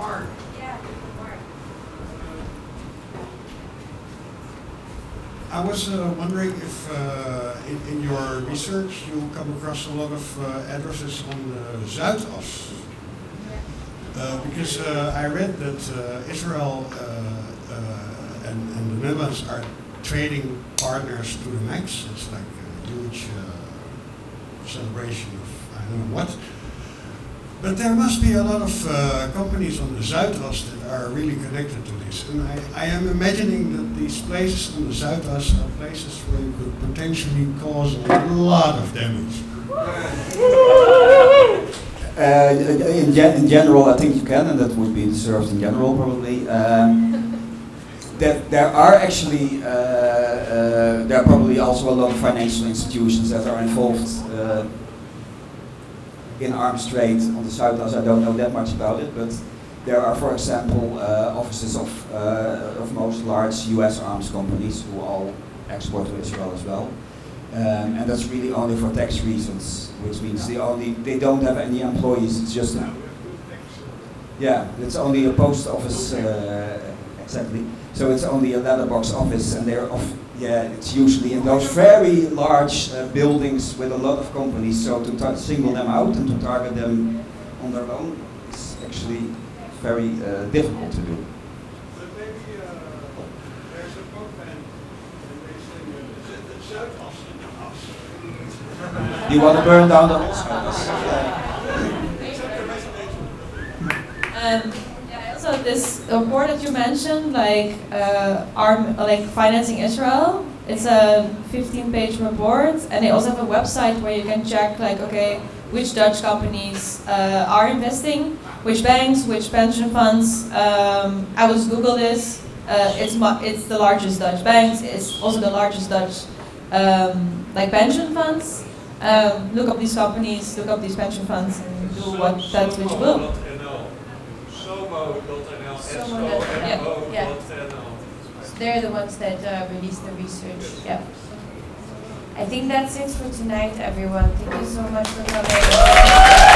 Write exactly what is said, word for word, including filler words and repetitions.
Mark. Yeah, Mark. I was uh, wondering if uh, in, in your research you come across a lot of uh, addresses on the Zuidas. Uh, because uh, I read that uh, Israel uh, uh, and, and the Netherlands are trading partners to the max. It's like a huge uh, celebration of I don't know what. But there must be a lot of uh, companies on the Zuidas that are really connected to this. And I, I am imagining that these places on the Zuidas are places where you could potentially cause a lot of damage. Uh, in, gen in general, I think you can, and that would be deserved in general, probably. Um, that there are actually, uh, uh, there are probably also a lot of financial institutions that are involved uh, in arms trade on the Zuidas. I don't know that much about it, but there are, for example, uh, offices of, uh, of most large U S arms companies who all export to Israel as well. Um, and that's really only for tax reasons, which means they only they don't have any employees. It's just a, yeah, it's only a post office uh, exactly. So it's only a letterbox office, and they're off. Yeah, it's usually in those very large uh, buildings with a lot of companies. So to single them out and to target them on their own is actually very uh, difficult to do. But maybe uh, there's a pop band and they sing uh, the Zuidas in the house. You want to burn down the whole Zuidas? Um, yeah, also this report that you mentioned, like uh, arm, like financing Israel. It's a fifteen-page report, and they also have a website where you can check, like, okay, which Dutch companies uh, are investing, which banks, which pension funds. Um, I was Google this. Uh, it's it's the largest Dutch banks. It's also the largest Dutch um, like pension funds. Um, look up these companies, look up these pension funds, and do what that which will. Somo dot N L, Somo dot N L, yeah, yeah. S O M O dot N L. They're the ones that uh, release the research. Yeah. I think that's it for tonight, everyone. Thank you so much for coming.